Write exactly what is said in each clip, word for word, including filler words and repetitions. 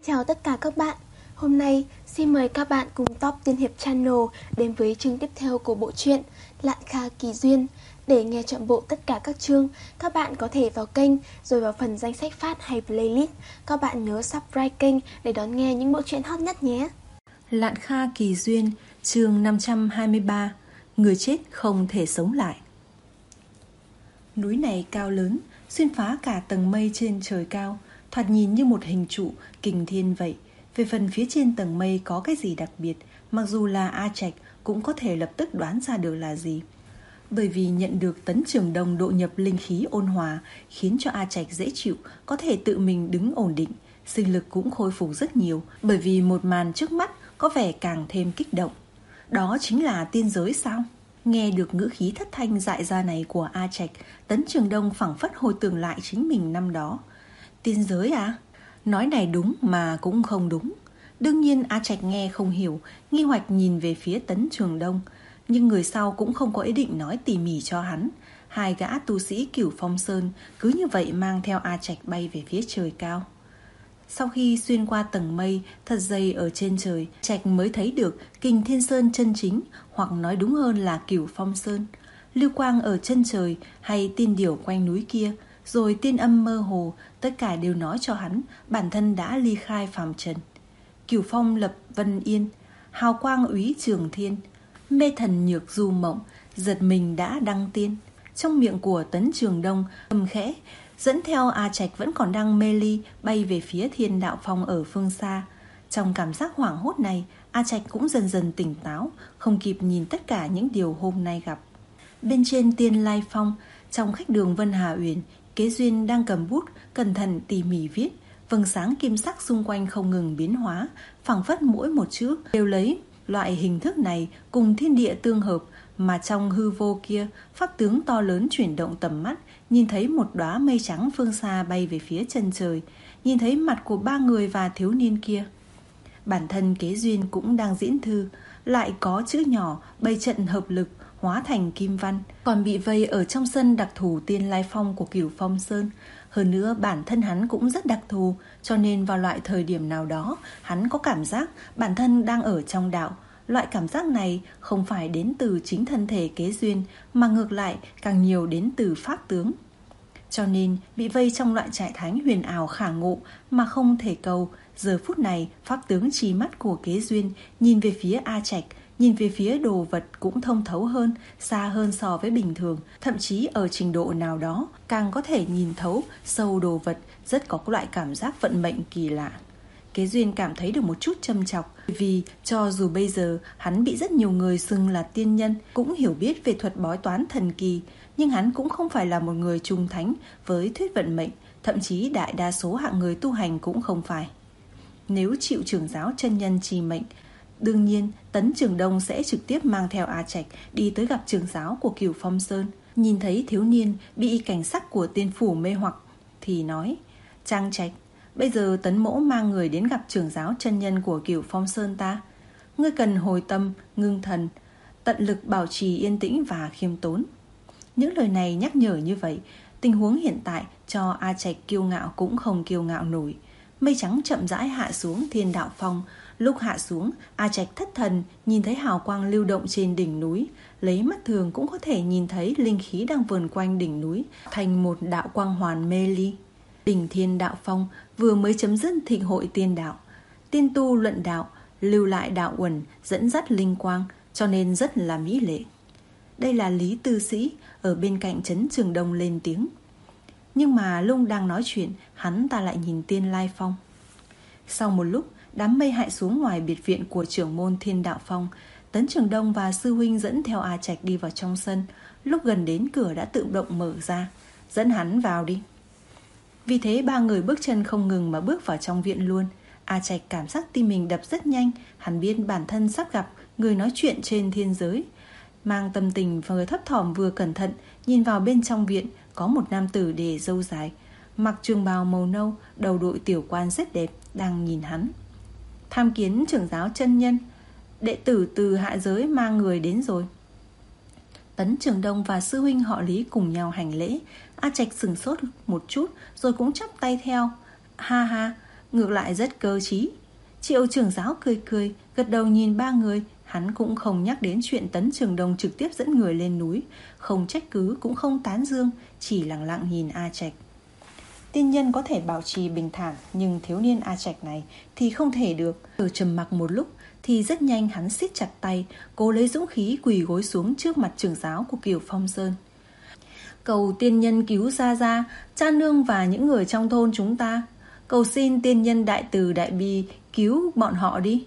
Chào tất cả các bạn. Hôm nay xin mời các bạn cùng Top Tiên Hiệp Channel đến với chương tiếp theo của bộ truyện Lạn Kha Kỳ Duyên. Để nghe trọn bộ tất cả các chương, các bạn có thể vào kênh rồi vào phần danh sách phát hay playlist. Các bạn nhớ subscribe kênh để đón nghe những bộ truyện hot nhất nhé. Lạn Kha Kỳ Duyên, chương năm trăm hai mươi ba. Người chết không thể sống lại. Núi này cao lớn, xuyên phá cả tầng mây trên trời cao, thoạt nhìn như một hình trụ kình thiên vậy. Về phần phía trên tầng mây có cái gì đặc biệt, mặc dù là A Trạch cũng có thể lập tức đoán ra được là gì. Bởi vì nhận được Tấn Trường Đông độ nhập linh khí ôn hòa, khiến cho A Trạch dễ chịu, có thể tự mình đứng ổn định, sinh lực cũng khôi phục rất nhiều. Bởi vì một màn trước mắt có vẻ càng thêm kích động. Đó chính là tiên giới sao? Nghe được ngữ khí thất thanh dại ra này của A Trạch, Tấn Trường Đông phảng phất hồi tưởng lại chính mình năm đó. Tiên giới à? Nói này đúng mà cũng không đúng. Đương nhiên A Trạch nghe không hiểu, nghi hoặc nhìn về phía Tấn Trường Đông. Nhưng người sau cũng không có ý định nói tỉ mỉ cho hắn. Hai gã tu sĩ Cửu Phong Sơn cứ như vậy mang theo A Trạch bay về phía trời cao. Sau khi xuyên qua tầng mây thật dày ở trên trời, Trạch mới thấy được Kình Thiên Sơn chân chính, hoặc nói đúng hơn là Cửu Phong Sơn. Lưu quang ở chân trời hay tiên điểu quanh núi kia, rồi tiên âm mơ hồ, tất cả đều nói cho hắn bản thân đã ly khai phàm trần. Cửu Phong lập vân yên, hào quang úy trường thiên, mê thần nhược du mộng, giật mình đã đăng tiên. Trong miệng của Tấn Trường Đông âm khẽ, dẫn theo A Trạch vẫn còn đang mê ly bay về phía Thiên Đạo Phong ở phương xa. Trong cảm giác hoảng hốt này, A Trạch cũng dần dần tỉnh táo, không kịp nhìn tất cả những điều hôm nay gặp. Bên trên Tiên Lai Phong, trong khách đường Vân Hà Uyển, Kế Duyên đang cầm bút cẩn thận tỉ mỉ viết. Vầng sáng kim sắc xung quanh không ngừng biến hóa, phảng phất mỗi một chữ đều lấy loại hình thức này cùng thiên địa tương hợp. Mà trong hư vô kia, pháp tướng to lớn chuyển động tầm mắt, nhìn thấy một đóa mây trắng phương xa bay về phía chân trời, nhìn thấy mặt của ba người và thiếu niên kia. Bản thân Kế Duyên cũng đang diễn thư, lại có chữ nhỏ bày trận hợp lực hóa thành kim văn, còn bị vây ở trong sân đặc thù Tiên Lai Phong của Cửu Phong Sơn. Hơn nữa bản thân hắn cũng rất đặc thù, cho nên vào loại thời điểm nào đó hắn có cảm giác bản thân đang ở trong đạo. Loại cảm giác này không phải đến từ chính thân thể Kế Duyên, mà ngược lại càng nhiều đến từ pháp tướng. Cho nên bị vây trong loại trại thánh huyền ảo khả ngộ mà không thể cầu. Giờ phút này pháp tướng trí mắt của Kế Duyên nhìn về phía A Trạch, nhìn về phía đồ vật cũng thông thấu hơn, xa hơn so với bình thường. Thậm chí ở trình độ nào đó càng có thể nhìn thấu sâu đồ vật, rất có loại cảm giác vận mệnh kỳ lạ. Kế Duyên cảm thấy được một chút châm chọc, vì cho dù bây giờ hắn bị rất nhiều người xưng là tiên nhân, cũng hiểu biết về thuật bói toán thần kỳ, nhưng hắn cũng không phải là một người trung thánh với thuyết vận mệnh, thậm chí đại đa số hạng người tu hành cũng không phải. Nếu chịu trưởng giáo chân nhân trì mệnh, đương nhiên Tấn Trường Đông sẽ trực tiếp mang theo A Trạch đi tới gặp trưởng giáo của Cửu Phong Sơn. Nhìn thấy thiếu niên bị cảnh sắc của tiên phủ mê hoặc thì nói: Trang Trạch, bây giờ Tấn mỗ mang người đến gặp trưởng giáo chân nhân của Cửu Phong Sơn ta. Ngươi cần hồi tâm, ngưng thần, tận lực bảo trì yên tĩnh và khiêm tốn. Những lời này nhắc nhở như vậy, tình huống hiện tại cho A Trạch kiêu ngạo cũng không kiêu ngạo nổi. Mây trắng chậm rãi hạ xuống Thiên Đạo Phong. Lúc hạ xuống, A Trạch thất thần nhìn thấy hào quang lưu động trên đỉnh núi. Lấy mắt thường cũng có thể nhìn thấy linh khí đang vờn quanh đỉnh núi thành một đạo quang hoàn mê ly. Đỉnh Thiên Đạo Phong vừa mới chấm dứt thịnh hội tiên đạo. Tiên tu luận đạo, lưu lại đạo uẩn, dẫn dắt linh quang, cho nên rất là mỹ lệ. Đây là Lý Tư Sĩ ở bên cạnh Trấn Trường Đông lên tiếng. Nhưng mà lúc đang nói chuyện, hắn ta lại nhìn Tiên Lai Phong. Sau một lúc, đám mây hạ xuống ngoài biệt viện của trưởng môn Thiên Đạo Phong. Tấn Trường Đông và sư huynh dẫn theo A Trạch đi vào trong sân. Lúc gần đến cửa đã tự động mở ra. Dẫn hắn vào đi. Vì thế ba người bước chân không ngừng mà bước vào trong viện luôn. A Trạch cảm giác tim mình đập rất nhanh. Hắn biết bản thân sắp gặp người nói chuyện trên thiên giới. Mang tâm tình vừa thấp thỏm vừa cẩn thận, nhìn vào bên trong viện có một nam tử để râu dài, mặc trường bào màu nâu, đầu đội tiểu quan rất đẹp, đang nhìn hắn. Tham kiến trưởng giáo chân nhân, đệ tử từ hạ giới mang người đến rồi. Tấn Trường Đông và sư huynh họ Lý cùng nhau hành lễ. A Trạch sừng sốt một chút rồi cũng chắp tay theo. Ha ha, ngược lại rất cơ trí. Triệu trưởng giáo cười cười, gật đầu nhìn ba người. Hắn cũng không nhắc đến chuyện Tấn Trường Đông trực tiếp dẫn người lên núi, không trách cứ cũng không tán dương, chỉ lặng lặng nhìn A Trạch. Tiên nhân có thể bảo trì bình thản, nhưng thiếu niên A Trạch này thì không thể được. Ở trầm mặc một lúc thì rất nhanh hắn siết chặt tay, cố lấy dũng khí quỳ gối xuống trước mặt trưởng giáo của Cửu Phong Sơn. Cầu tiên nhân cứu Gia Gia, cha nương và những người trong thôn chúng ta. Cầu xin tiên nhân đại từ đại bi cứu bọn họ đi.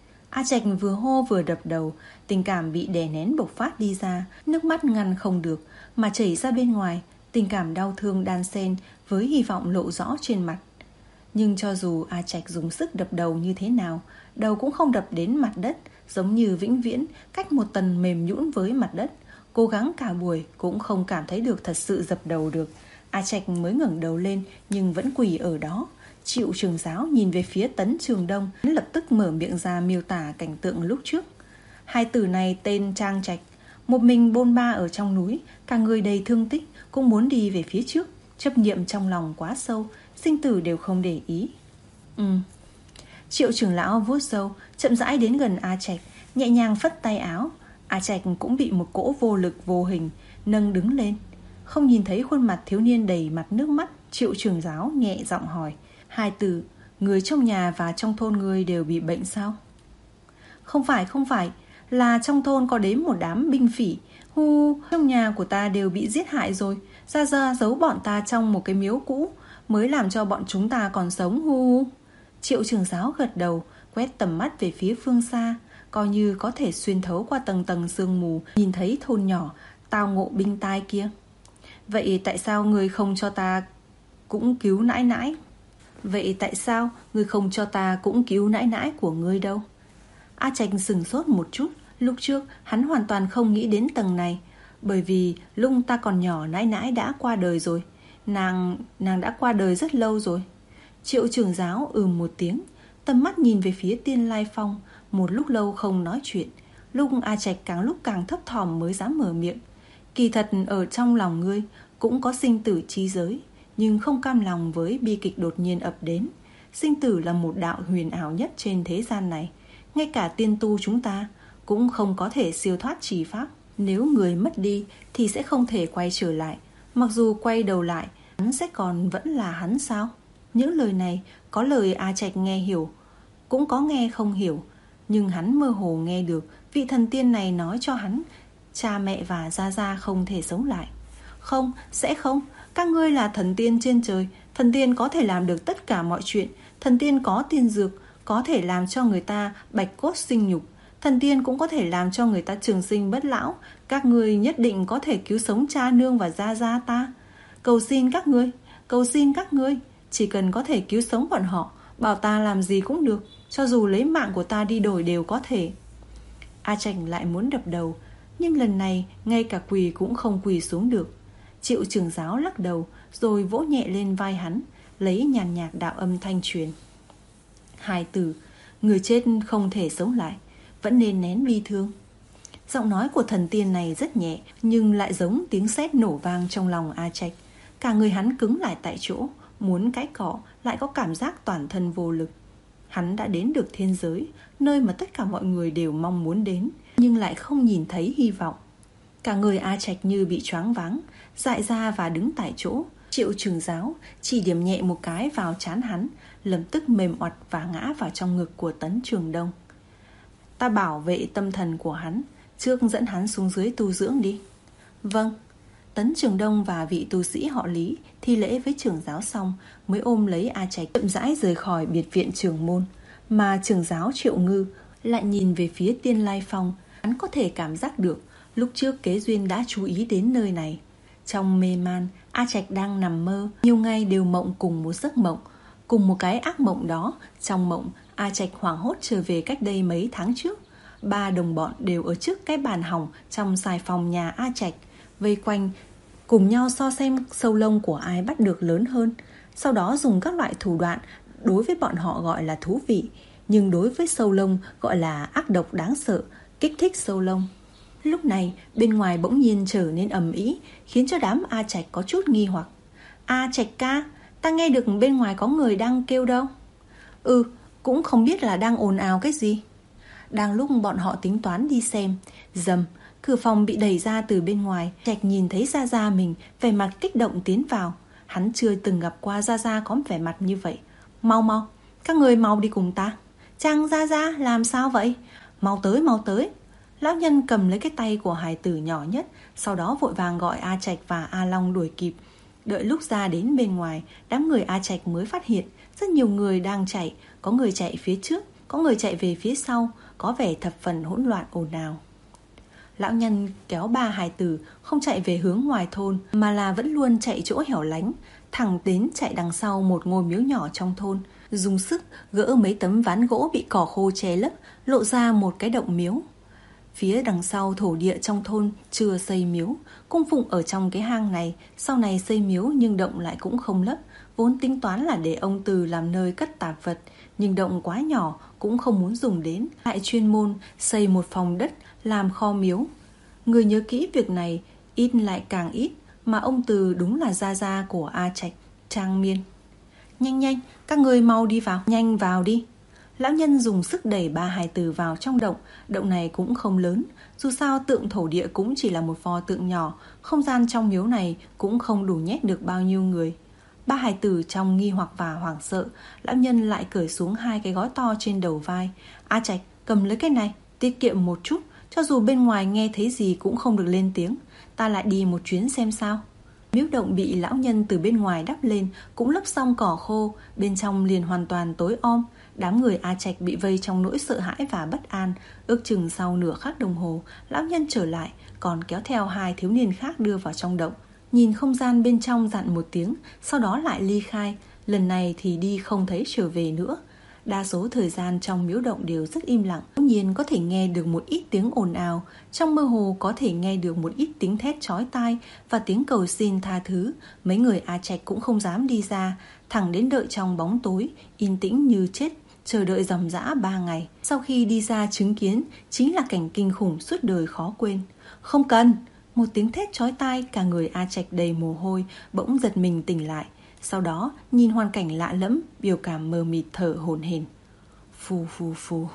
A Trạch vừa hô vừa đập đầu, tình cảm bị đè nén bộc phát đi ra, nước mắt ngăn không được mà chảy ra bên ngoài, tình cảm đau thương đan xen với hy vọng lộ rõ trên mặt. Nhưng cho dù A Trạch dùng sức đập đầu như thế nào, đầu cũng không đập đến mặt đất, giống như vĩnh viễn cách một tầng mềm nhũn với mặt đất. Cố gắng cả buổi cũng không cảm thấy được thật sự dập đầu được. A Trạch mới ngẩng đầu lên nhưng vẫn quỳ ở đó. Triệu trưởng giáo nhìn về phía Tấn Trường Đông, lập tức mở miệng ra miêu tả cảnh tượng lúc trước. Hai tử này tên Trang Trạch, một mình bôn ba ở trong núi, cả người đầy thương tích, cũng muốn đi về phía trước. Chấp niệm trong lòng quá sâu, sinh tử đều không để ý. Ừ. Triệu trưởng lão vuốt râu, chậm rãi đến gần A Trạch, nhẹ nhàng phất tay áo. A Trạch cũng bị một cỗ vô lực vô hình nâng đứng lên. Không nhìn thấy khuôn mặt thiếu niên đầy mặt nước mắt, Triệu trưởng giáo nhẹ giọng hỏi: Hai tử, người trong nhà và trong thôn người đều bị bệnh sao? Không phải, không phải, là trong thôn có đến một đám binh phỉ. Hu, trong nhà của ta đều bị giết hại rồi. Gia Gia giấu bọn ta trong một cái miếu cũ, mới làm cho bọn chúng ta còn sống. Hu. Triệu trưởng giáo gật đầu, quét tầm mắt về phía phương xa, coi như có thể xuyên thấu qua tầng tầng sương mù, nhìn thấy thôn nhỏ tao ngộ binh tai kia. Vậy tại sao người không cho ta cũng cứu nãi nãi? Vậy tại sao người không cho ta cũng cứu nãi nãi của ngươi đâu? A Trạch sừng sốt một chút. Lúc trước hắn hoàn toàn không nghĩ đến tầng này, bởi vì lúc ta còn nhỏ nãi nãi đã qua đời rồi. Nàng nàng đã qua đời rất lâu rồi. Triệu trưởng giáo ừm một tiếng, tầm mắt nhìn về phía Tiên Lai Phong, một lúc lâu không nói chuyện. Lúc A Trạch càng lúc càng thấp thỏm mới dám mở miệng. Kỳ thật ở trong lòng ngươi cũng có sinh tử chi giới, nhưng không cam lòng với bi kịch đột nhiên ập đến. Sinh tử là một đạo huyền ảo nhất trên thế gian này, ngay cả tiên tu chúng ta cũng không có thể siêu thoát trì pháp. Nếu người mất đi thì sẽ không thể quay trở lại. Mặc dù quay đầu lại, hắn sẽ còn vẫn là hắn sao? Những lời này có lời A Trạch nghe hiểu, cũng có nghe không hiểu, nhưng hắn mơ hồ nghe được vị thần tiên này nói cho hắn cha mẹ và Gia Gia không thể sống lại. Không, sẽ không. Các ngươi là thần tiên trên trời. Thần tiên có thể làm được tất cả mọi chuyện. Thần tiên có tiên dược, có thể làm cho người ta bạch cốt sinh nhục. Thần tiên cũng có thể làm cho người ta trường sinh bất lão. Các ngươi nhất định có thể cứu sống cha nương và Gia Gia ta. Cầu xin các ngươi, cầu xin các ngươi, chỉ cần có thể cứu sống bọn họ, bảo ta làm gì cũng được, cho dù lấy mạng của ta đi đổi đều có thể. A Trạch lại muốn đập đầu, nhưng lần này ngay cả quỳ cũng không quỳ xuống được. Triệu trưởng giáo lắc đầu, rồi vỗ nhẹ lên vai hắn, lấy nhàn nhạt đạo âm thanh truyền: Hai tử, người chết không thể sống lại, vẫn nên nén bi thương. Giọng nói của thần tiên này rất nhẹ, nhưng lại giống tiếng sét nổ vang trong lòng A Trạch. Cả người hắn cứng lại tại chỗ, muốn cãi cọ lại có cảm giác toàn thân vô lực. Hắn đã đến được thiên giới, nơi mà tất cả mọi người đều mong muốn đến, nhưng lại không nhìn thấy hy vọng. Cả người A Trạch như bị choáng váng, dại ra và đứng tại chỗ. Triệu trưởng giáo chỉ điểm nhẹ một cái vào trán hắn, lập tức mềm oặt và ngã vào trong ngực của Tấn Trường Đông. Ta bảo vệ tâm thần của hắn, trước dẫn hắn xuống dưới tu dưỡng đi. Vâng. Tấn Trường Đông và vị tu sĩ họ Lý thi lễ với trưởng giáo xong, mới ôm lấy A Trạch chậm rãi rời khỏi biệt viện trưởng môn. Mà trưởng giáo Triệu Ngư lại nhìn về phía Tiên Lai Phong. Hắn có thể cảm giác được lúc trước Kế Duyên đã chú ý đến nơi này. Trong mê man, A Trạch đang nằm mơ, nhiều ngày đều mộng cùng một giấc mộng. Cùng một cái ác mộng đó, trong mộng A Trạch hoảng hốt trở về cách đây mấy tháng trước. Ba đồng bọn đều ở trước cái bàn hỏng trong xài phòng nhà A Trạch, vây quanh cùng nhau so xem sâu lông của ai bắt được lớn hơn. Sau đó dùng các loại thủ đoạn, đối với bọn họ gọi là thú vị, nhưng đối với sâu lông gọi là ác độc đáng sợ, kích thích sâu lông. Lúc này bên ngoài bỗng nhiên trở nên ầm ĩ, khiến cho đám A Trạch có chút nghi hoặc. A Trạch ca, ta nghe được bên ngoài có người đang kêu đâu. Ừ, cũng không biết là đang ồn ào cái gì. Đang lúc bọn họ tính toán đi xem, rầm, cửa phòng bị đẩy ra từ bên ngoài. Trạch nhìn thấy Gia Gia mình, vẻ mặt kích động tiến vào. Hắn chưa từng gặp qua Gia Gia có vẻ mặt như vậy. Mau mau, các người mau đi cùng ta. Chàng Gia Gia, làm sao vậy? Mau tới, mau tới. Lão nhân cầm lấy cái tay của hài tử nhỏ nhất, sau đó vội vàng gọi A Trạch và A Long đuổi kịp. Đợi lúc ra đến bên ngoài, đám người A Trạch mới phát hiện rất nhiều người đang chạy. Có người chạy phía trước, có người chạy về phía sau, có vẻ thập phần hỗn loạn ồn ào. Lão nhân kéo ba hài tử không chạy về hướng ngoài thôn, mà là vẫn luôn chạy chỗ hẻo lánh, thẳng đến chạy đằng sau một ngôi miếu nhỏ trong thôn, dùng sức gỡ mấy tấm ván gỗ bị cỏ khô che lấp, lộ ra một cái động miếu. Phía đằng sau thổ địa trong thôn chưa xây miếu, cung phụng ở trong cái hang này, sau này xây miếu nhưng động lại cũng không lấp, vốn tính toán là để ông Từ làm nơi cất tạp vật, nhưng động quá nhỏ cũng không muốn dùng đến, lại chuyên môn xây một phòng đất làm kho miếu. Người nhớ kỹ việc này ít lại càng ít, mà ông Từ đúng là gia gia của A Trạch, Trang Miên. Nhanh nhanh, các người mau đi vào, nhanh vào đi. Lão nhân dùng sức đẩy ba hài tử vào trong động. Động này cũng không lớn, dù sao tượng thổ địa cũng chỉ là một pho tượng nhỏ, không gian trong miếu này cũng không đủ nhét được bao nhiêu người. Ba hài tử trong nghi hoặc và hoảng sợ, lão nhân lại cởi xuống hai cái gói to trên đầu vai. A Trạch, cầm lấy cái này, tiết kiệm một chút, cho dù bên ngoài nghe thấy gì cũng không được lên tiếng. Ta lại đi một chuyến xem sao. Miếu động bị lão nhân từ bên ngoài đắp lên, cũng lấp xong cỏ khô, bên trong liền hoàn toàn tối om. Đám người A Trạch bị vây trong nỗi sợ hãi và bất an. Ước chừng sau nửa khắc đồng hồ, lão nhân trở lại, còn kéo theo hai thiếu niên khác đưa vào trong động. Nhìn không gian bên trong dặn một tiếng, sau đó lại ly khai. Lần này thì đi không thấy trở về nữa. Đa số thời gian trong miếu động đều rất im lặng. Ngẫu nhiên có thể nghe được một ít tiếng ồn ào, trong mơ hồ có thể nghe được một ít tiếng thét chói tai và tiếng cầu xin tha thứ. Mấy người A Trạch cũng không dám đi ra, thẳng đến đợi trong bóng tối, yên tĩnh như chết, chờ đợi ròng rã ba ngày. Sau khi đi ra chứng kiến chính là cảnh kinh khủng suốt đời khó quên. Không cần! Một tiếng thét chói tai, cả người A Trạch đầy mồ hôi, bỗng giật mình tỉnh lại. Sau đó nhìn hoàn cảnh lạ lẫm, biểu cảm mờ mịt thở hổn hển. Phù phù phù.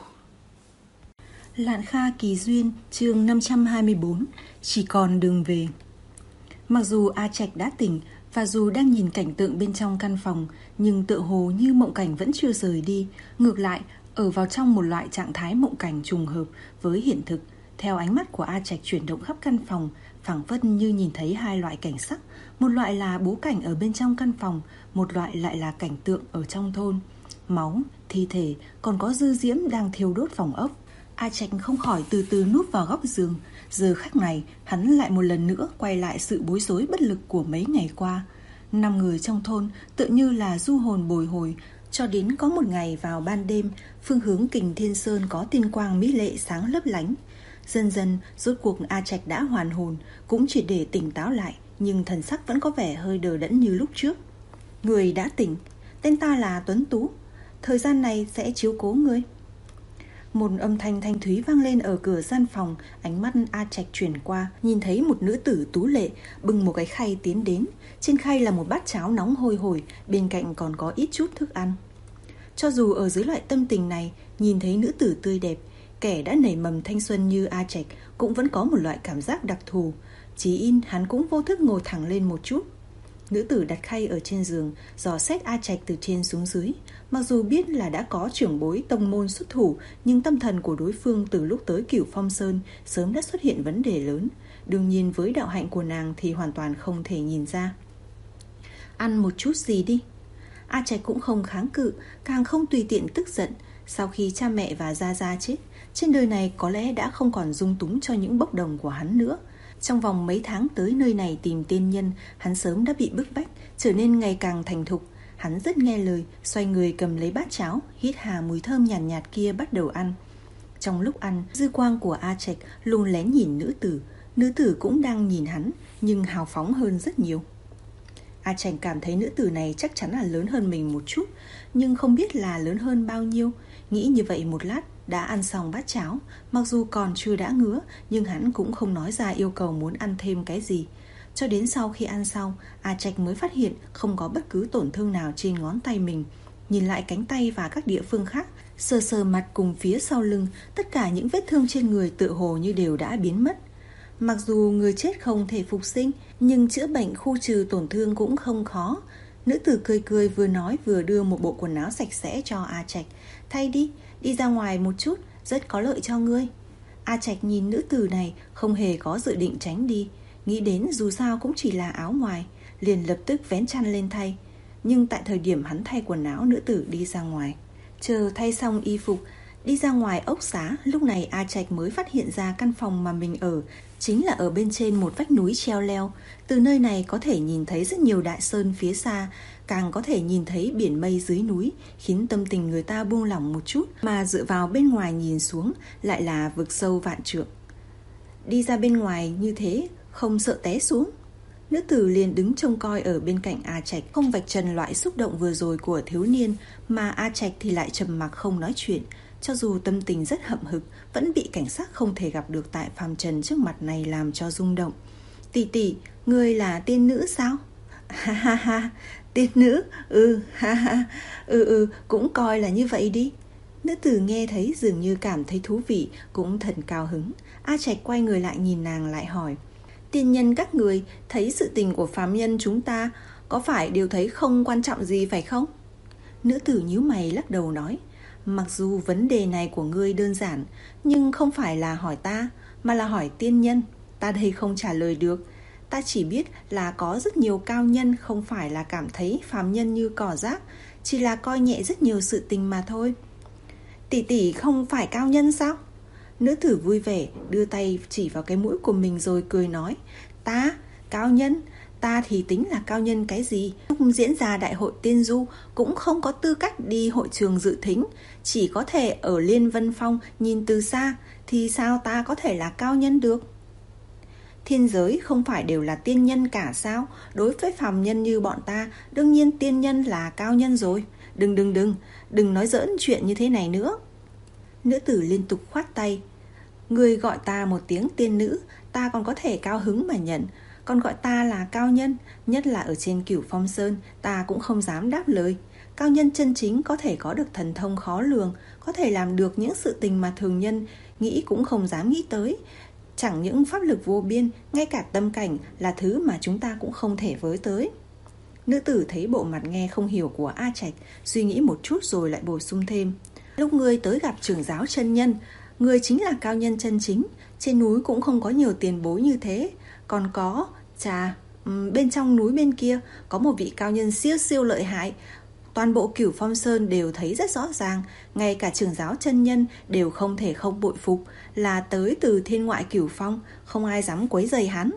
Lạn Kha Kỳ Duyên, chương năm trăm hai mươi bốn. Chỉ còn đường về. Mặc dù A Trạch đã tỉnh, và dù đang nhìn cảnh tượng bên trong căn phòng, nhưng tựa hồ như mộng cảnh vẫn chưa rời đi. Ngược lại, ở vào trong một loại trạng thái mộng cảnh trùng hợp với hiện thực. Theo ánh mắt của A Trạch chuyển động khắp căn phòng, phảng phất như nhìn thấy hai loại cảnh sắc. Một loại là bố cảnh ở bên trong căn phòng, một loại lại là cảnh tượng ở trong thôn. Máu, thi thể, còn có dư diễm đang thiêu đốt phòng ốc. A Trạch không khỏi từ từ núp vào góc giường. Giờ khắc này, hắn lại một lần nữa quay lại sự bối rối bất lực của mấy ngày qua. Năm người trong thôn tự như là du hồn bồi hồi, cho đến có một ngày vào ban đêm, phương hướng Kình Thiên Sơn có tiên quang mỹ lệ sáng lấp lánh. Dần dần, rốt cuộc A Trạch đã hoàn hồn, cũng chỉ để tỉnh táo lại, nhưng thần sắc vẫn có vẻ hơi đờ đẫn như lúc trước. Người đã tỉnh, tên ta là Tuấn Tú, thời gian này sẽ chiếu cố người. Một âm thanh thanh thúy vang lên ở cửa gian phòng. Ánh mắt A Trạch chuyển qua, nhìn thấy một nữ tử tú lệ bưng một cái khay tiến đến. Trên khay là một bát cháo nóng hôi hổi, bên cạnh còn có ít chút thức ăn. Cho dù ở dưới loại tâm tình này, nhìn thấy nữ tử tươi đẹp, kẻ đã nảy mầm thanh xuân như A Trạch cũng vẫn có một loại cảm giác đặc thù. Chí in hắn cũng vô thức ngồi thẳng lên một chút. Nữ tử đặt khay ở trên giường, dò xét A Trạch từ trên xuống dưới. Mặc dù biết là đã có trưởng bối tông môn xuất thủ, nhưng tâm thần của đối phương từ lúc tới Cửu Phong Sơn sớm đã xuất hiện vấn đề lớn. Đương nhiên với đạo hạnh của nàng thì hoàn toàn không thể nhìn ra. Ăn một chút gì đi. A Trạch cũng không kháng cự, càng không tùy tiện tức giận. Sau khi cha mẹ và Gia Gia chết, trên đời này có lẽ đã không còn dung túng cho những bốc đồng của hắn nữa. Trong vòng mấy tháng tới nơi này tìm tiên nhân, hắn sớm đã bị bức bách, trở nên ngày càng thành thục. Hắn rất nghe lời, xoay người cầm lấy bát cháo, hít hà mùi thơm nhàn nhạt, nhạt kia bắt đầu ăn. Trong lúc ăn, dư quang của A Trạch luôn lén nhìn nữ tử. Nữ tử cũng đang nhìn hắn, nhưng hào phóng hơn rất nhiều. A Trạch cảm thấy nữ tử này chắc chắn là lớn hơn mình một chút, nhưng không biết là lớn hơn bao nhiêu. Nghĩ như vậy một lát, đã ăn xong bát cháo. Mặc dù còn chưa đã ngứa, nhưng hắn cũng không nói ra yêu cầu muốn ăn thêm cái gì. Cho đến sau khi ăn xong, A Trạch mới phát hiện không có bất cứ tổn thương nào trên ngón tay mình. nhìn lại cánh tay và các địa phương khác, sờ sờ mặt cùng phía sau lưng, tất cả những vết thương trên người tựa hồ như đều đã biến mất. Mặc dù người chết không thể phục sinh, nhưng chữa bệnh khu trừ tổn thương cũng không khó. Nữ tử cười cười vừa nói vừa đưa một bộ quần áo sạch sẽ cho A Trạch. Thay đi, đi ra ngoài một chút, rất có lợi cho ngươi. A Trạch nhìn nữ tử này không hề có dự định tránh đi, nghĩ đến dù sao cũng chỉ là áo ngoài, liền lập tức vén chăn lên thay. Nhưng tại thời điểm hắn thay quần áo, nữ tử đi ra ngoài. Chờ thay xong y phục, đi ra ngoài ốc xá, lúc này A Trạch mới phát hiện ra căn phòng mà mình ở chính là ở bên trên một vách núi treo leo. Từ nơi này có thể nhìn thấy rất nhiều đại sơn phía xa, càng có thể nhìn thấy biển mây dưới núi, khiến tâm tình người ta buông lỏng một chút. Mà dựa vào bên ngoài nhìn xuống lại là vực sâu vạn trượng. Đi ra bên ngoài như thế không sợ té xuống? Nữ tử liền đứng trông coi ở bên cạnh A Trạch, không vạch trần loại xúc động vừa rồi của thiếu niên, mà A Trạch thì lại trầm mặc không nói chuyện. Cho dù tâm tình rất hậm hực, vẫn bị cảnh sát không thể gặp được tại phàm trần trước mặt này làm cho rung động. Tỷ tỷ, ngươi là tiên nữ sao? Ha ha ha, tiên nữ, ừ ha ha, ừ ừ, cũng coi là như vậy đi. Nữ tử nghe thấy dường như cảm thấy thú vị, cũng thật cao hứng. A Trạch quay người lại nhìn nàng lại hỏi, tiên nhân các người thấy sự tình của phàm nhân chúng ta có phải đều thấy không quan trọng gì phải không? Nữ tử nhíu mày lắc đầu nói, mặc dù vấn đề này của ngươi đơn giản, nhưng không phải là hỏi ta, mà là hỏi tiên nhân. Ta đây không trả lời được. Ta chỉ biết là có rất nhiều cao nhân không phải là cảm thấy phàm nhân như cỏ rác, chỉ là coi nhẹ rất nhiều sự tình mà thôi. Tỷ tỷ không phải cao nhân sao? Nữ tử vui vẻ đưa tay chỉ vào cái mũi của mình rồi cười nói, ta, cao nhân, ta thì tính là cao nhân cái gì? Lúc diễn ra đại hội tiên du cũng không có tư cách đi hội trường dự thính, chỉ có thể ở Liên Vân Phong nhìn từ xa, thì sao ta có thể là cao nhân được? Thiên giới không phải đều là tiên nhân cả sao? Đối với phàm nhân như bọn ta, đương nhiên tiên nhân là cao nhân rồi. Đừng đừng đừng, đừng nói giỡn chuyện như thế này nữa. Nữ tử liên tục khoát tay. Người gọi ta một tiếng tiên nữ, ta còn có thể cao hứng mà nhận. Còn gọi ta là cao nhân, nhất là ở trên Cửu Phong Sơn, ta cũng không dám đáp lời. Cao nhân chân chính có thể có được thần thông khó lường, có thể làm được những sự tình mà thường nhân nghĩ cũng không dám nghĩ tới. Chẳng những pháp lực vô biên, ngay cả tâm cảnh là thứ mà chúng ta cũng không thể với tới. Nữ tử thấy bộ mặt nghe không hiểu của A Trạch, suy nghĩ một chút rồi lại bổ sung thêm. Lúc ngươi tới gặp trưởng giáo chân nhân, ngươi chính là cao nhân chân chính. Trên núi cũng không có nhiều tiền bối như thế. Còn có, chà, bên trong núi bên kia có một vị cao nhân siêu siêu lợi hại. Toàn bộ Cửu Phong Sơn đều thấy rất rõ ràng, ngay cả trưởng giáo chân nhân đều không thể không bội phục, là tới từ thiên ngoại Cửu Phong, không ai dám quấy rầy hắn.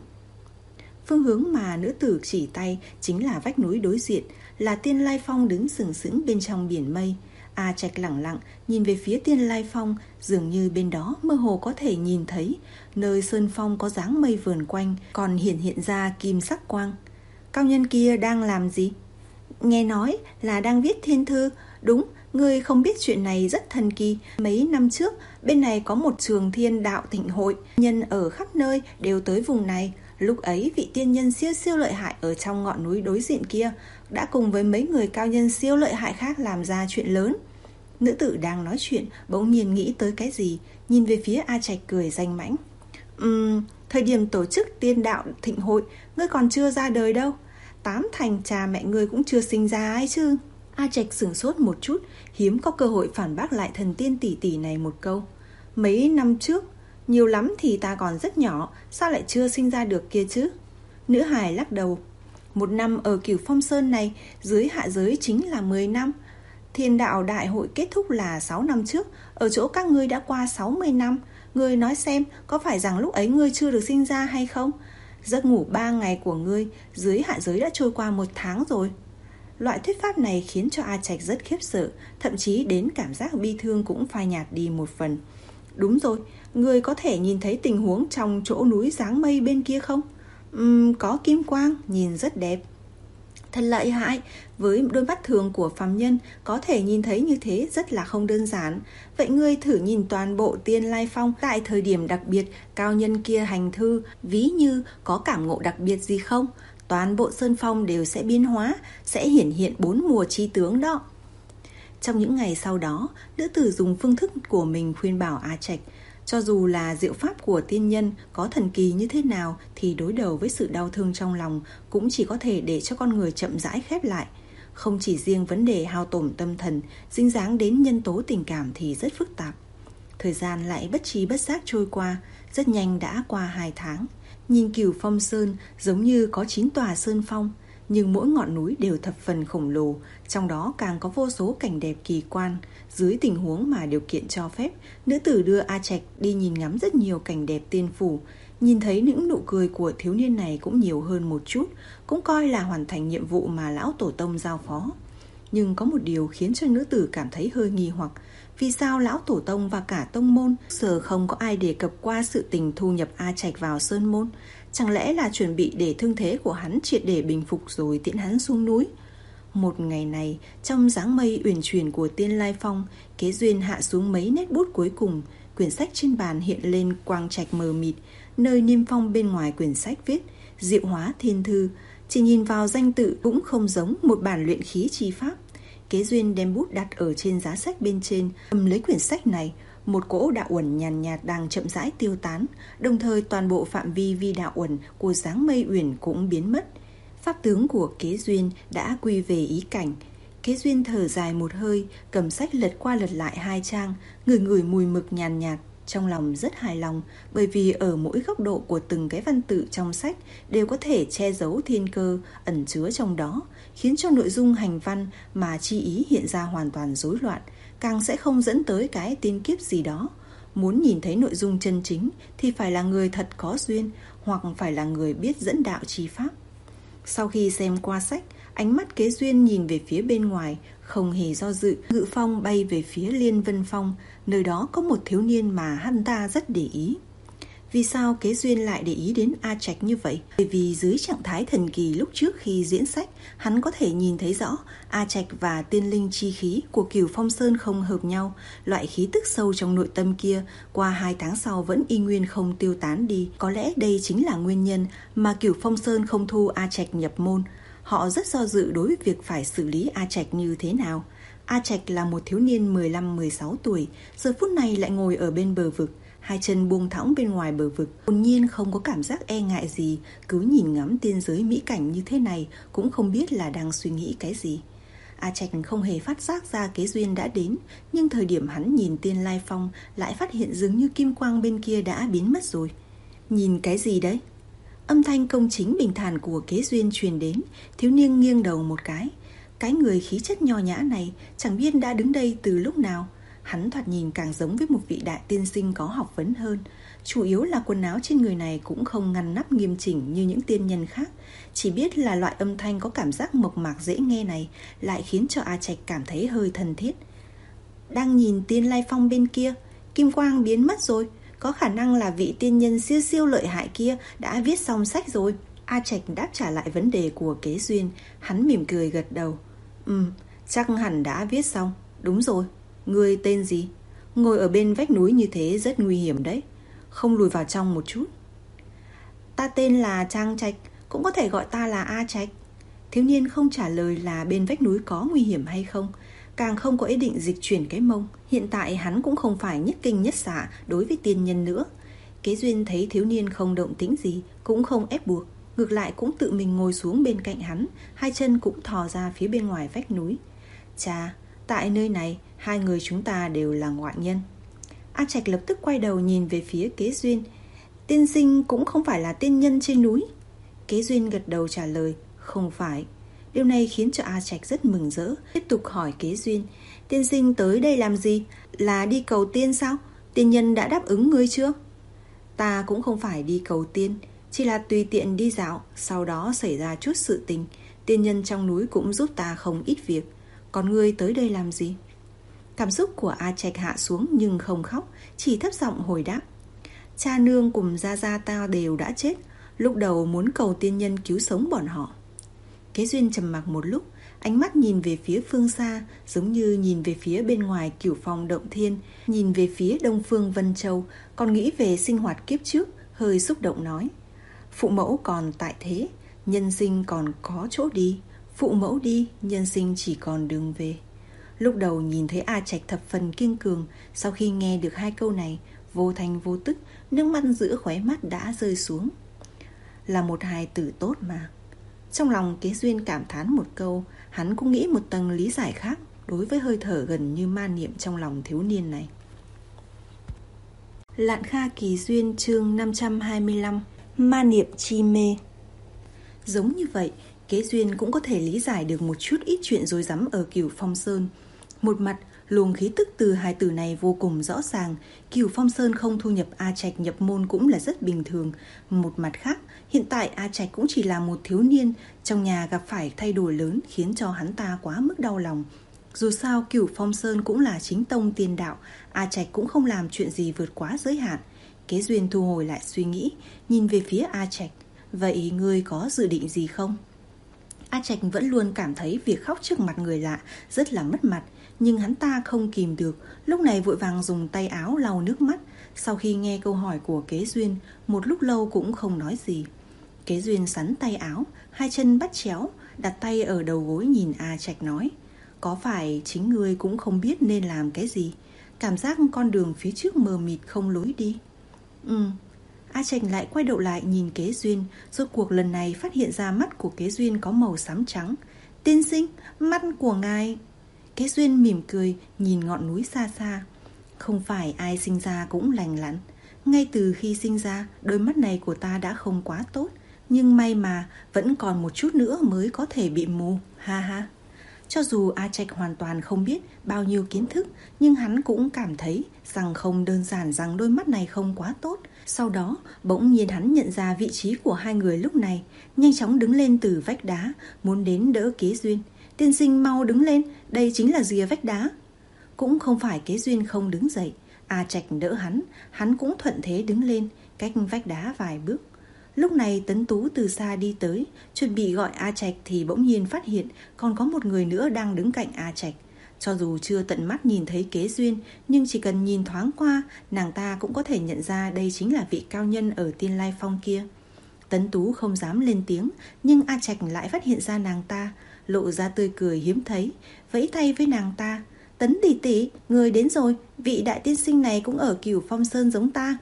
Phương hướng mà nữ tử chỉ tay chính là vách núi đối diện, là Tiên Lai Phong đứng sừng sững bên trong biển mây. A Trạch lẳng lặng nhìn về phía Tiên Lai Phong, dường như bên đó mơ hồ có thể nhìn thấy nơi sơn phong có dáng mây vờn quanh, còn hiện hiện ra kim sắc quang. Cao nhân kia đang làm gì? Nghe nói là đang viết thiên thư. Đúng, ngươi không biết chuyện này rất thần kỳ. Mấy năm trước, bên này có một trường thiên đạo thịnh hội, nhân ở khắp nơi đều tới vùng này. Lúc ấy vị tiên nhân siêu siêu lợi hại ở trong ngọn núi đối diện kia đã cùng với mấy người cao nhân siêu lợi hại khác làm ra chuyện lớn. Nữ tử đang nói chuyện bỗng nhiên nghĩ tới cái gì, nhìn về phía A Trạch cười danh mãnh. Ừm, thời điểm tổ chức tiên đạo thịnh hội, ngươi còn chưa ra đời đâu. Tám thành cha mẹ ngươi cũng chưa sinh ra ấy chứ. A Trạch sửng sốt một chút, hiếm có cơ hội phản bác lại thần tiên tỷ tỷ này một câu. Mấy năm trước, nhiều lắm thì ta còn rất nhỏ, sao lại chưa sinh ra được kia chứ? Nữ hài lắc đầu. Một năm ở Cửu Phong Sơn này, dưới hạ giới chính là mười năm. Thiên đạo đại hội kết thúc là sáu năm trước, ở chỗ các ngươi đã qua sáu mươi năm. Ngươi nói xem, có phải rằng lúc ấy ngươi chưa được sinh ra hay không? Giấc ngủ ba ngày của ngươi, dưới hạ giới đã trôi qua một tháng rồi. Loại thuyết pháp này khiến cho A Trạch rất khiếp sợ, thậm chí đến cảm giác bi thương cũng phai nhạt đi một phần. Đúng rồi, ngươi có thể nhìn thấy tình huống trong chỗ núi dáng mây bên kia không? Uhm, có kim quang, nhìn rất đẹp. Thật lợi hại, với đôi mắt thường của phàm nhân có thể nhìn thấy như thế rất là không đơn giản. Vậy ngươi thử nhìn toàn bộ Tiên Lai Phong tại thời điểm đặc biệt cao nhân kia hành thư, ví như có cảm ngộ đặc biệt gì không? Toàn bộ sơn phong đều sẽ biến hóa, sẽ hiển hiện bốn mùa chi tướng đó. Trong những ngày sau đó, nữ tử dùng phương thức của mình khuyên bảo A Trạch, cho dù là diệu pháp của tiên nhân có thần kỳ như thế nào thì đối đầu với sự đau thương trong lòng cũng chỉ có thể để cho con người chậm rãi khép lại. Không chỉ riêng vấn đề hao tổn tâm thần, dính dáng đến nhân tố tình cảm thì rất phức tạp. Thời gian lại bất trí bất giác trôi qua, rất nhanh đã qua hai tháng. Nhìn Cửu Phong Sơn giống như có chín tòa sơn phong, nhưng mỗi ngọn núi đều thập phần khổng lồ, trong đó càng có vô số cảnh đẹp kỳ quan. Dưới tình huống mà điều kiện cho phép, nữ tử đưa A Trạch đi nhìn ngắm rất nhiều cảnh đẹp tiên phủ. Nhìn thấy những nụ cười của thiếu niên này cũng nhiều hơn một chút, cũng coi là hoàn thành nhiệm vụ mà lão tổ tông giao phó. Nhưng có một điều khiến cho nữ tử cảm thấy hơi nghi hoặc. Vì sao lão tổ tông và cả tông môn giờ không có ai đề cập qua sự tình thu nhập A Trạch vào sơn môn? Chẳng lẽ là chuẩn bị để thương thế của hắn triệt để bình phục rồi tiễn hắn xuống núi? Một ngày này, trong dáng mây uyển chuyển của Tiên Lai Phong, Kế Duyên hạ xuống mấy nét bút cuối cùng. Quyển sách trên bàn hiện lên quang trạch mờ mịt, nơi niêm phong bên ngoài quyển sách viết Diệu Hóa Thiên Thư. Chỉ nhìn vào danh tự cũng không giống một bản luyện khí chi pháp. Kế Duyên đem bút đặt ở trên giá sách bên trên, cầm lấy quyển sách này. Một cỗ đạo uẩn nhàn nhạt, nhạt đang chậm rãi tiêu tán, đồng thời toàn bộ phạm vi vi đạo uẩn của dáng mây uyển cũng biến mất. Pháp tướng của Kế Duyên đã quy về ý cảnh. Kế Duyên thở dài một hơi, cầm sách lật qua lật lại hai trang, ngửi ngửi mùi mực nhàn nhạt, nhạt. Trong lòng rất hài lòng, bởi vì ở mỗi góc độ của từng cái văn tự trong sách đều có thể che giấu thiên cơ ẩn chứa trong đó, khiến cho nội dung hành văn mà chi ý hiện ra hoàn toàn rối loạn, càng sẽ không dẫn tới cái tiên kiếp gì đó. Muốn nhìn thấy nội dung chân chính thì phải là người thật có duyên, hoặc phải là người biết dẫn đạo chi pháp. Sau khi xem qua sách, ánh mắt Kế Duyên nhìn về phía bên ngoài, không hề do dự, ngự phong bay về phía Liên Vân Phong. Nơi đó có một thiếu niên mà hắn ta rất để ý. Vì sao Kế Duyên lại để ý đến A Trạch như vậy? Bởi vì dưới trạng thái thần kỳ lúc trước khi diễn sách, hắn có thể nhìn thấy rõ A Trạch và tiên linh chi khí của Cửu Phong Sơn không hợp nhau. Loại khí tức sâu trong nội tâm kia qua hai tháng sau vẫn y nguyên không tiêu tán đi. Có lẽ đây chính là nguyên nhân mà Cửu Phong Sơn không thu A Trạch nhập môn. Họ rất do dự đối với việc phải xử lý A Trạch như thế nào. A Trạch là một thiếu niên mười lăm mười sáu tuổi, giờ phút này lại ngồi ở bên bờ vực, hai chân buông thõng bên ngoài bờ vực, hồn nhiên không có cảm giác e ngại gì, cứ nhìn ngắm tiên giới mỹ cảnh như thế này cũng không biết là đang suy nghĩ cái gì. A Trạch không hề phát giác ra Kế Duyên đã đến, nhưng thời điểm hắn nhìn Tiên Lai Phong lại phát hiện dường như kim quang bên kia đã biến mất rồi. Nhìn cái gì đấy? Âm thanh công chính bình thản của Kế Duyên truyền đến, thiếu niên nghiêng đầu một cái. Cái người khí chất nho nhã này chẳng biết đã đứng đây từ lúc nào. Hắn thoạt nhìn càng giống với một vị đại tiên sinh có học vấn hơn. Chủ yếu là quần áo trên người này cũng không ngăn nắp nghiêm chỉnh như những tiên nhân khác. Chỉ biết là loại âm thanh có cảm giác mộc mạc dễ nghe này lại khiến cho A Trạch cảm thấy hơi thân thiết. Đang nhìn Tiên Lai Phong bên kia, kim quang biến mất rồi. Có khả năng là vị tiên nhân siêu siêu lợi hại kia đã viết xong sách rồi. A Trạch đáp trả lại vấn đề của Kế Duyên. Hắn mỉm cười gật đầu. Ừ, chắc hẳn đã viết xong. Đúng rồi, ngươi tên gì? Ngồi ở bên vách núi như thế rất nguy hiểm đấy. Không lùi vào trong một chút? Ta tên là Trang Trạch, cũng có thể gọi ta là A Trạch. Thiếu niên không trả lời là bên vách núi có nguy hiểm hay không, càng không có ý định dịch chuyển cái mông. Hiện tại hắn cũng không phải nhất kinh nhất xạ đối với tiên nhân nữa. Kế Duyên thấy thiếu niên không động tĩnh gì, cũng không ép buộc, ngược lại cũng tự mình ngồi xuống bên cạnh hắn, hai chân cũng thò ra phía bên ngoài vách núi. Chà, tại nơi này hai người chúng ta đều là ngoại nhân. A Trạch lập tức quay đầu nhìn về phía Kế Duyên. Tiên sinh cũng không phải là tiên nhân trên núi? Kế Duyên gật đầu trả lời, không phải. Điều này khiến cho A Trạch rất mừng rỡ, tiếp tục hỏi Kế Duyên, tiên sinh tới đây làm gì? Là đi cầu tiên sao? Tiên nhân đã đáp ứng ngươi chưa? Ta cũng không phải đi cầu tiên, chỉ là tùy tiện đi dạo, sau đó xảy ra chút sự tình. Tiên nhân trong núi cũng giúp ta không ít việc. Còn ngươi tới đây làm gì? Cảm xúc của A Trạch hạ xuống nhưng không khóc, chỉ thấp giọng hồi đáp. Cha nương cùng gia gia ta đều đã chết, lúc đầu muốn cầu tiên nhân cứu sống bọn họ. Kế Duyên trầm mặc một lúc, ánh mắt nhìn về phía phương xa, giống như nhìn về phía bên ngoài Cửu Phong Động Thiên, nhìn về phía đông phương Vân Châu, còn nghĩ về sinh hoạt kiếp trước, hơi xúc động nói. Phụ mẫu còn tại thế, nhân sinh còn có chỗ đi. Phụ mẫu đi, nhân sinh chỉ còn đường về. Lúc đầu nhìn thấy A Trạch thập phần kiên cường, sau khi nghe được hai câu này, vô thanh vô tức, nước mắt giữa khóe mắt đã rơi xuống. Là một hài tử tốt mà. Trong lòng Kế Duyên cảm thán một câu, hắn cũng nghĩ một tầng lý giải khác đối với hơi thở gần như ma niệm trong lòng thiếu niên này. Lạn Kha Kỳ Duyên chương năm trăm hai mươi lăm. Ma niệm chi mê. Giống như vậy, Kế Duyên cũng có thể lý giải được một chút ít chuyện rối rắm ở Cửu Phong Sơn. Một mặt, luồng khí tức từ hài tử này vô cùng rõ ràng, Cửu Phong Sơn không thu nhập A Trạch nhập môn cũng là rất bình thường. Một mặt khác, hiện tại A Trạch cũng chỉ là một thiếu niên, trong nhà gặp phải thay đổi lớn khiến cho hắn ta quá mức đau lòng. Dù sao Cửu Phong Sơn cũng là chính tông tiên đạo, A Trạch cũng không làm chuyện gì vượt quá giới hạn. Kế Duyên thu hồi lại suy nghĩ, nhìn về phía A Trạch. Vậy ngươi có dự định gì không? A Trạch vẫn luôn cảm thấy việc khóc trước mặt người lạ rất là mất mặt, nhưng hắn ta không kìm được, lúc này vội vàng dùng tay áo lau nước mắt. Sau khi nghe câu hỏi của Kế Duyên, một lúc lâu cũng không nói gì. Kế Duyên sắn tay áo, hai chân bắt chéo, đặt tay ở đầu gối nhìn A Trạch nói: có phải chính ngươi cũng không biết nên làm cái gì? Cảm giác con đường phía trước mờ mịt không lối đi. Ừ. A Trạch lại quay đầu lại nhìn Kế Duyên, rốt cuộc lần này phát hiện ra mắt của Kế Duyên có màu xám trắng. Tiên sinh, mắt của ngài. Kế Duyên mỉm cười nhìn ngọn núi xa xa. Không phải ai sinh ra cũng lành lặn. Ngay từ khi sinh ra, đôi mắt này của ta đã không quá tốt, nhưng may mà vẫn còn một chút nữa mới có thể bị mù. Ha ha. Cho dù A Trạch hoàn toàn không biết bao nhiêu kiến thức, nhưng hắn cũng cảm thấy rằng không đơn giản rằng đôi mắt này không quá tốt. Sau đó bỗng nhiên hắn nhận ra vị trí của hai người lúc này, nhanh chóng đứng lên từ vách đá, muốn đến đỡ Kế Duyên. Tiên sinh mau đứng lên, đây chính là rìa vách đá. Cũng không phải Kế Duyên không đứng dậy, A Trạch đỡ hắn, hắn cũng thuận thế đứng lên, cách vách đá vài bước. Lúc này Tấn Tú từ xa đi tới, chuẩn bị gọi A Trạch thì bỗng nhiên phát hiện còn có một người nữa đang đứng cạnh A Trạch. Cho dù chưa tận mắt nhìn thấy Kế Duyên, nhưng chỉ cần nhìn thoáng qua, nàng ta cũng có thể nhận ra đây chính là vị cao nhân ở Tiên Lai Phong kia. Tấn Tú không dám lên tiếng, nhưng A Trạch lại phát hiện ra nàng ta, lộ ra tươi cười hiếm thấy, vẫy tay với nàng ta. Tấn tỷ tỷ, người đến rồi, vị đại tiên sinh này cũng ở Cửu Phong Sơn giống ta.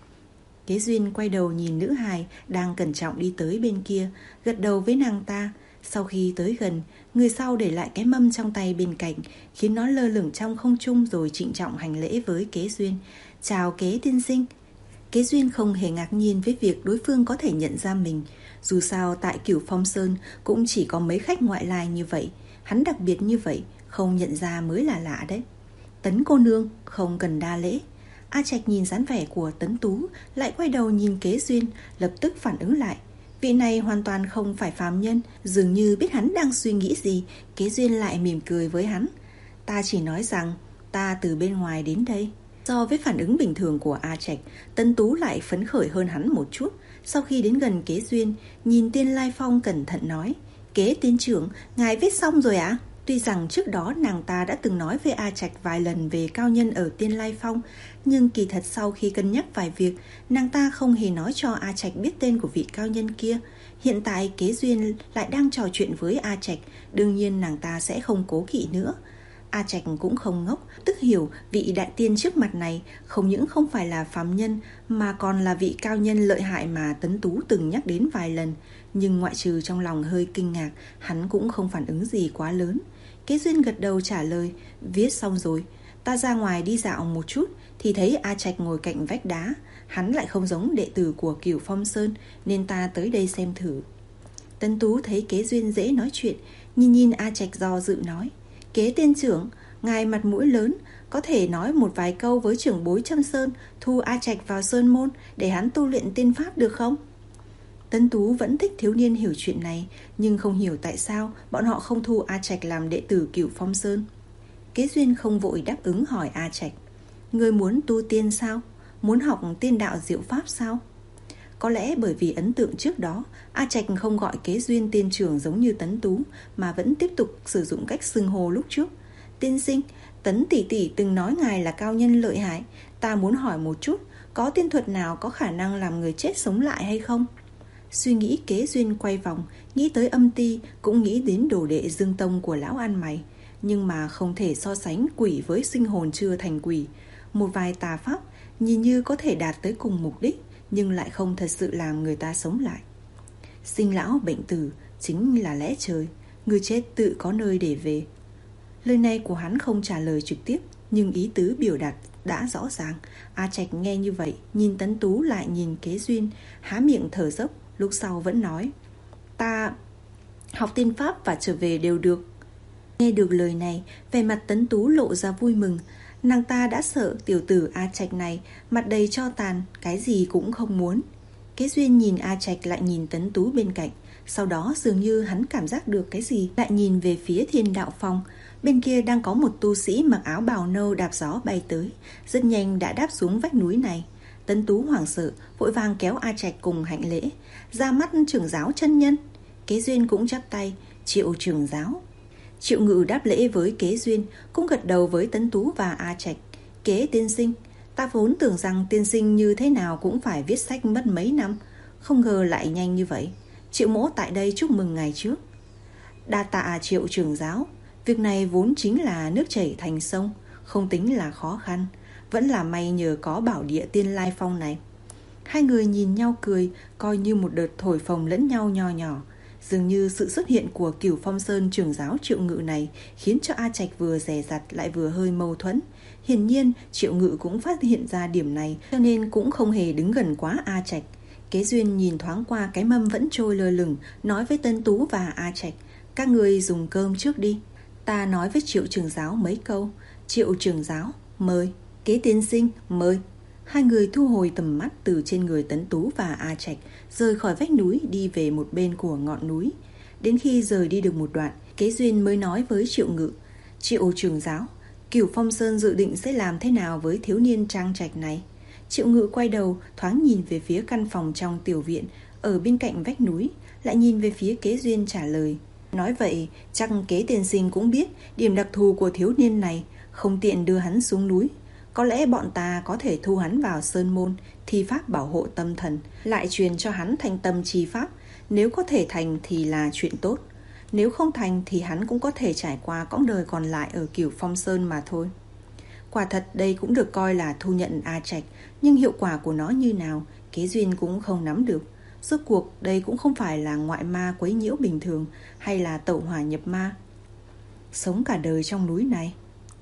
Kế Duyên quay đầu nhìn nữ hài đang cẩn trọng đi tới bên kia, gật đầu với nàng ta. Sau khi tới gần, người sau để lại cái mâm trong tay bên cạnh, khiến nó lơ lửng trong không trung rồi trịnh trọng hành lễ với Kế Duyên. Chào Kế tiên sinh. Kế Duyên không hề ngạc nhiên với việc đối phương có thể nhận ra mình. Dù sao tại Cửu Phong Sơn cũng chỉ có mấy khách ngoại lai như vậy, hắn đặc biệt như vậy, không nhận ra mới là lạ đấy. Tấn cô nương, không cần đa lễ. A Trạch nhìn dáng vẻ của Tấn Tú, lại quay đầu nhìn Kế Duyên, lập tức phản ứng lại. Vị này hoàn toàn không phải phàm nhân, dường như biết hắn đang suy nghĩ gì. Kế Duyên lại mỉm cười với hắn. Ta chỉ nói rằng ta từ bên ngoài đến đây. So với phản ứng bình thường của A Trạch, Tấn Tú lại phấn khởi hơn hắn một chút. Sau khi đến gần Kế Duyên, nhìn Tiên Lai Phong cẩn thận nói: Kế tiên trưởng, ngài viết xong rồi ạ? À? Tuy rằng trước đó nàng ta đã từng nói với A Trạch vài lần về cao nhân ở Tiên Lai Phong, nhưng kỳ thật sau khi cân nhắc vài việc, nàng ta không hề nói cho A Trạch biết tên của vị cao nhân kia. Hiện tại Kế Duyên lại đang trò chuyện với A Trạch, đương nhiên nàng ta sẽ không cố kỵ nữa. A Trạch cũng không ngốc, tức hiểu vị đại tiên trước mặt này không những không phải là phàm nhân mà còn là vị cao nhân lợi hại mà Tấn Tú từng nhắc đến vài lần. Nhưng ngoại trừ trong lòng hơi kinh ngạc, hắn cũng không phản ứng gì quá lớn. Kế Duyên gật đầu trả lời: Viết xong rồi, ta ra ngoài đi dạo một chút thì thấy A Trạch ngồi cạnh vách đá. Hắn lại không giống đệ tử của Cửu Phong Sơn, nên ta tới đây xem thử. Tấn Tú thấy Kế Duyên dễ nói chuyện, nhìn nhìn A Trạch do dự nói: Kế tiên trưởng, ngài mặt mũi lớn, có thể nói một vài câu với trưởng bối Trâm Sơn, thu A Trạch vào sơn môn để hắn tu luyện tiên pháp được không? Tấn Tú vẫn thích thiếu niên hiểu chuyện này, nhưng không hiểu tại sao bọn họ không thu A Trạch làm đệ tử Cửu Phong Sơn. Kế Duyên không vội đáp ứng hỏi A Trạch: Ngươi muốn tu tiên sao? Muốn học tiên đạo diệu pháp sao? Có lẽ bởi vì ấn tượng trước đó, A Trạch không gọi Kế Duyên tiên trưởng giống như Tấn Tú, mà vẫn tiếp tục sử dụng cách xưng hô lúc trước. Tiên sinh, Tấn tỷ tỷ từng nói ngài là cao nhân lợi hại, ta muốn hỏi một chút, có tiên thuật nào có khả năng làm người chết sống lại hay không? Suy nghĩ Kế Duyên quay vòng, nghĩ tới âm ti, cũng nghĩ đến đồ đệ Dương Tông của lão ăn mày. nhưng mà không thể so sánh quỷ với sinh hồn chưa thành quỷ. Một vài tà pháp nhìn như có thể đạt tới cùng mục đích, nhưng lại không thật sự làm người ta sống lại. Sinh lão bệnh tử chính là lẽ trời, người chết tự có nơi để về. Lời này của hắn không trả lời trực tiếp, nhưng ý tứ biểu đạt đã rõ ràng. A Trạch nghe như vậy, nhìn Tấn Tú lại nhìn Kế Duyên, há miệng thở dốc, lúc sau vẫn nói: Ta học tiên pháp và trở về đều được. Nghe được lời này, vẻ mặt Tấn Tú lộ ra vui mừng. Nàng ta đã sợ tiểu tử A Trạch này mặt đầy tro tàn, cái gì cũng không muốn. Kế Duyên nhìn A Trạch lại nhìn Tấn Tú bên cạnh, sau đó dường như hắn cảm giác được cái gì, lại nhìn về phía Thiên Đạo Phong. Bên kia đang có một tu sĩ mặc áo bào nâu đạp gió bay tới, rất nhanh đã đáp xuống vách núi này. Tấn Tú hoảng sợ, vội vàng kéo A Trạch cùng hạnh lễ: Ra mắt trưởng giáo chân nhân. Kế Duyên cũng chắp tay: Triệu trưởng giáo. Triệu Ngự đáp lễ với Kế Duyên, cũng gật đầu với Tấn Tú và A Trạch: Kế tiên sinh, ta vốn tưởng rằng tiên sinh như thế nào cũng phải viết sách mất mấy năm, không ngờ lại nhanh như vậy. Triệu mỗ tại đây chúc mừng ngày trước. Đa tạ Triệu trưởng giáo. Việc này vốn chính là nước chảy thành sông, không tính là khó khăn. Vẫn là may nhờ có bảo địa Tiên Lai Phong này. Hai người nhìn nhau cười, coi như một đợt thổi phồng lẫn nhau nho nhỏ. Dường như sự xuất hiện của Cửu Phong Sơn trưởng giáo Triệu Ngự này khiến cho A Trạch vừa dè dặt lại vừa hơi mâu thuẫn. Hiển nhiên Triệu Ngự cũng phát hiện ra điểm này, cho nên cũng không hề đứng gần quá A Trạch. Kế Duyên nhìn thoáng qua cái mâm vẫn trôi lơ lửng, nói với Tân Tú và A Trạch: Các người dùng cơm trước đi, ta nói với Triệu trưởng giáo mấy câu. Triệu trưởng giáo mời. Kế tiên sinh mời. Hai người thu hồi tầm mắt từ trên người Tấn Tú và A Trạch, rời khỏi vách núi đi về một bên của ngọn núi. Đến khi rời đi được một đoạn, Kế Duyên mới nói với Triệu Ngự: Triệu trưởng giáo, Cửu Phong Sơn dự định sẽ làm thế nào với thiếu niên Trang Trạch này? Triệu Ngự quay đầu thoáng nhìn về phía căn phòng trong tiểu viện ở bên cạnh vách núi, lại nhìn về phía Kế Duyên trả lời: Nói vậy chắc Kế tiên sinh cũng biết điểm đặc thù của thiếu niên này, không tiện đưa hắn xuống núi. Có lẽ bọn ta có thể thu hắn vào sơn môn, thi pháp bảo hộ tâm thần, lại truyền cho hắn thành tâm chi pháp. Nếu có thể thành thì là chuyện tốt, nếu không thành thì hắn cũng có thể trải qua quãng đời còn lại ở Cửu Phong Sơn mà thôi. Quả thật đây cũng được coi là thu nhận A Trạch, nhưng hiệu quả của nó như nào, Kế Duyên cũng không nắm được. Rốt cuộc đây cũng không phải là ngoại ma quấy nhiễu bình thường, hay là tẩu hỏa nhập ma. Sống cả đời trong núi này.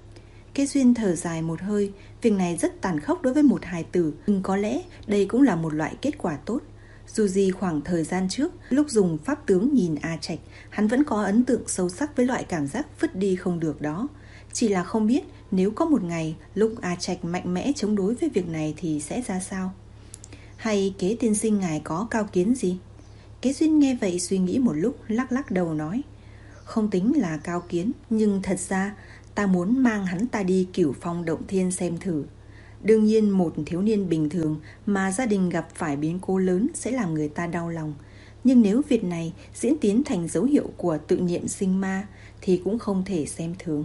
Kế Duyên thở dài một hơi. Việc này rất tàn khốc đối với một hài tử, nhưng có lẽ đây cũng là một loại kết quả tốt. Dù gì khoảng thời gian trước, lúc dùng pháp tướng nhìn A Trạch, hắn vẫn có ấn tượng sâu sắc với loại cảm giác vứt đi không được đó. Chỉ là không biết nếu có một ngày lúc A Trạch mạnh mẽ chống đối với việc này thì sẽ ra sao. Hay Kế tiên sinh ngài có cao kiến gì? Kế Duyên nghe vậy suy nghĩ một lúc, lắc lắc đầu nói: Không tính là cao kiến, nhưng thật ra ta muốn mang hắn ta đi Cửu Phong Động Thiên xem thử. Đương nhiên một thiếu niên bình thường mà gia đình gặp phải biến cố lớn sẽ làm người ta đau lòng. Nhưng nếu việc này diễn tiến thành dấu hiệu của tự nhiệm sinh ma thì cũng không thể xem thường.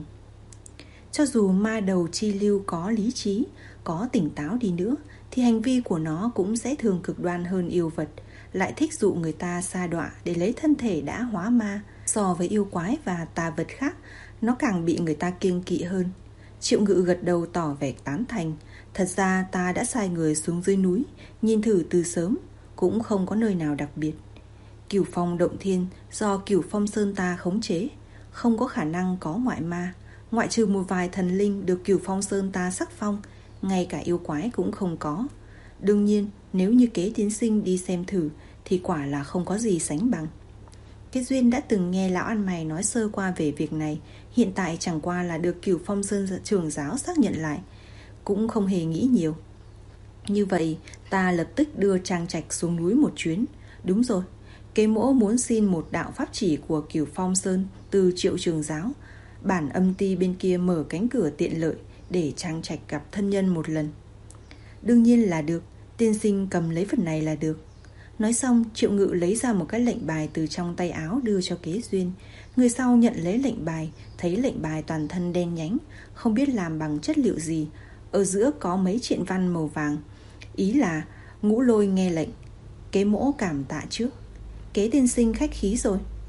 Cho dù ma đầu chi lưu có lý trí, có tỉnh táo đi nữa, thì hành vi của nó cũng sẽ thường cực đoan hơn yêu vật, lại thích dụ người ta sa đọa để lấy thân thể đã hóa ma. So với yêu quái và tà vật khác, nó càng bị người ta kiêng kỵ hơn. Triệu Ngự gật đầu tỏ vẻ tán thành. Thật ra ta đã sai người xuống dưới núi, nhìn thử từ sớm, cũng không có nơi nào đặc biệt. Cửu Phong Động Thiên do Cửu Phong Sơn ta khống chế, không có khả năng có ngoại ma. Ngoại trừ một vài thần linh được Cửu Phong Sơn ta sắc phong, ngay cả yêu quái cũng không có. Đương nhiên nếu như Kế tiên sinh đi xem thử thì quả là không có gì sánh bằng. Kế Duyên đã từng nghe lão ăn mày nói sơ qua về việc này, hiện tại chẳng qua là được Cửu Phong Sơn trưởng giáo xác nhận lại, cũng không hề nghĩ nhiều. Như vậy ta lập tức đưa Trang Trạch xuống núi một chuyến. Đúng rồi, Kế mỗ muốn xin một đạo pháp chỉ của Cửu Phong Sơn từ Triệu trưởng giáo. Bản âm ty bên kia mở cánh cửa tiện lợi để Trang Trạch gặp thân nhân một lần. Đương nhiên là được, tiên sinh cầm lấy vật này là được. Nói xong Triệu Ngự lấy ra một cái lệnh bài từ trong tay áo đưa cho Kế Duyên. Người sau nhận lấy lệnh bài, thấy lệnh bài toàn thân đen nhánh, không biết làm bằng chất liệu gì. Ở giữa có mấy triện văn màu vàng, ý là Ngũ Lôi nghe lệnh, Kế mỗ cảm tạ trước. Kế tiên sinh khách khí rồi.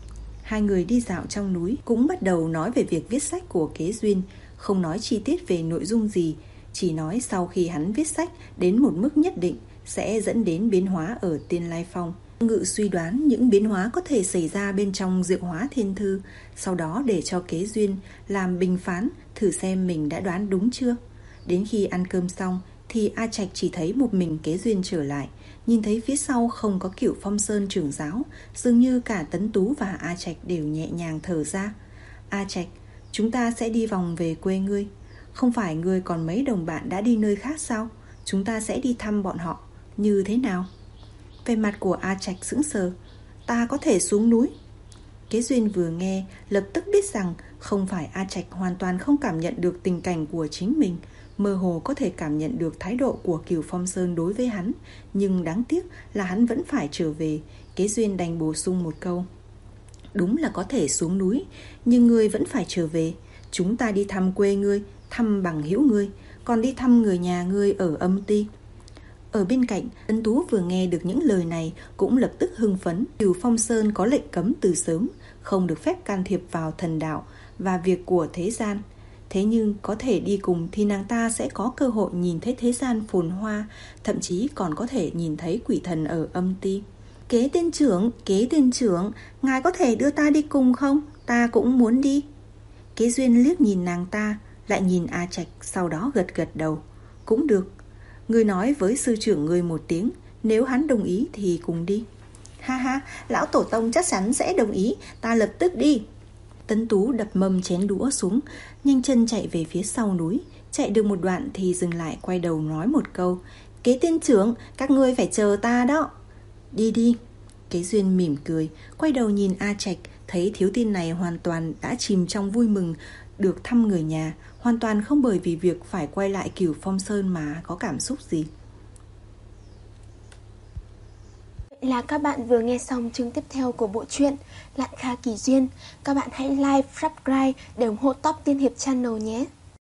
Hai người đi dạo trong núi cũng bắt đầu nói về việc viết sách của Kế Duyên, không nói chi tiết về nội dung gì, chỉ nói sau khi hắn viết sách đến một mức nhất định sẽ dẫn đến biến hóa ở Tiên Lai Phong. Ngự suy đoán những biến hóa có thể xảy ra bên trong Diệu Hóa Thiên Thư, sau đó để cho Kế Duyên làm bình phán, thử xem mình đã đoán đúng chưa. Đến khi ăn cơm xong thì A Trạch chỉ thấy một mình Kế Duyên trở lại, nhìn thấy phía sau không có Cửu Phong Sơn trưởng giáo, dường như cả Tấn Tú và A Trạch đều nhẹ nhàng thở ra. A Trạch, chúng ta sẽ đi vòng về quê ngươi. Không phải ngươi còn mấy đồng bạn đã đi nơi khác sao? Chúng ta sẽ đi thăm bọn họ. Như thế nào? Về mặt của A Trạch sững sờ. Ta có thể xuống núi? Kế Duyên vừa nghe lập tức biết rằng không phải A Trạch hoàn toàn không cảm nhận được tình cảnh của chính mình, mơ hồ có thể cảm nhận được thái độ của Cửu Phong Sơn đối với hắn, nhưng đáng tiếc là hắn vẫn phải trở về. Kế Duyên đành bổ sung một câu. Đúng là có thể xuống núi, nhưng ngươi vẫn phải trở về. Chúng ta đi thăm quê ngươi, thăm bằng hữu ngươi, còn đi thăm người nhà ngươi ở Âm Ti. Ở bên cạnh, Tấn Tú vừa nghe được những lời này cũng lập tức hưng phấn. Cửu Phong Sơn có lệnh cấm từ sớm, không được phép can thiệp vào thần đạo và việc của thế gian. Thế nhưng có thể đi cùng thì nàng ta sẽ có cơ hội nhìn thấy thế gian phồn hoa, thậm chí còn có thể nhìn thấy quỷ thần ở Âm Ti. Kế tiên trưởng, kế tiên trưởng, ngài có thể đưa ta đi cùng không? Ta cũng muốn đi. Kế Duyên liếc nhìn nàng ta, lại nhìn A Trạch, sau đó gật gật đầu. Cũng được. Ngươi nói với sư trưởng ngươi một tiếng, nếu hắn đồng ý thì cùng đi. Ha ha, lão tổ tông chắc chắn sẽ đồng ý, ta lập tức đi. Tấn Tú đập mâm chén đũa xuống, nhanh chân chạy về phía sau núi. Chạy được một đoạn thì dừng lại, quay đầu nói một câu. Kế tiên trưởng, các ngươi phải chờ ta đó. Đi đi. Kế Duyên mỉm cười, quay đầu nhìn A Trạch, thấy thiếu niên này hoàn toàn đã chìm trong vui mừng được thăm người nhà, hoàn toàn không bởi vì việc phải quay lại Cửu Phong Sơn mà có cảm xúc gì. Vậy là các bạn vừa nghe xong chương tiếp theo của bộ truyện Lạn Kha Kỳ Duyên. Các bạn hãy like, subscribe để ủng hộ Top Tiên Hiệp Channel nhé.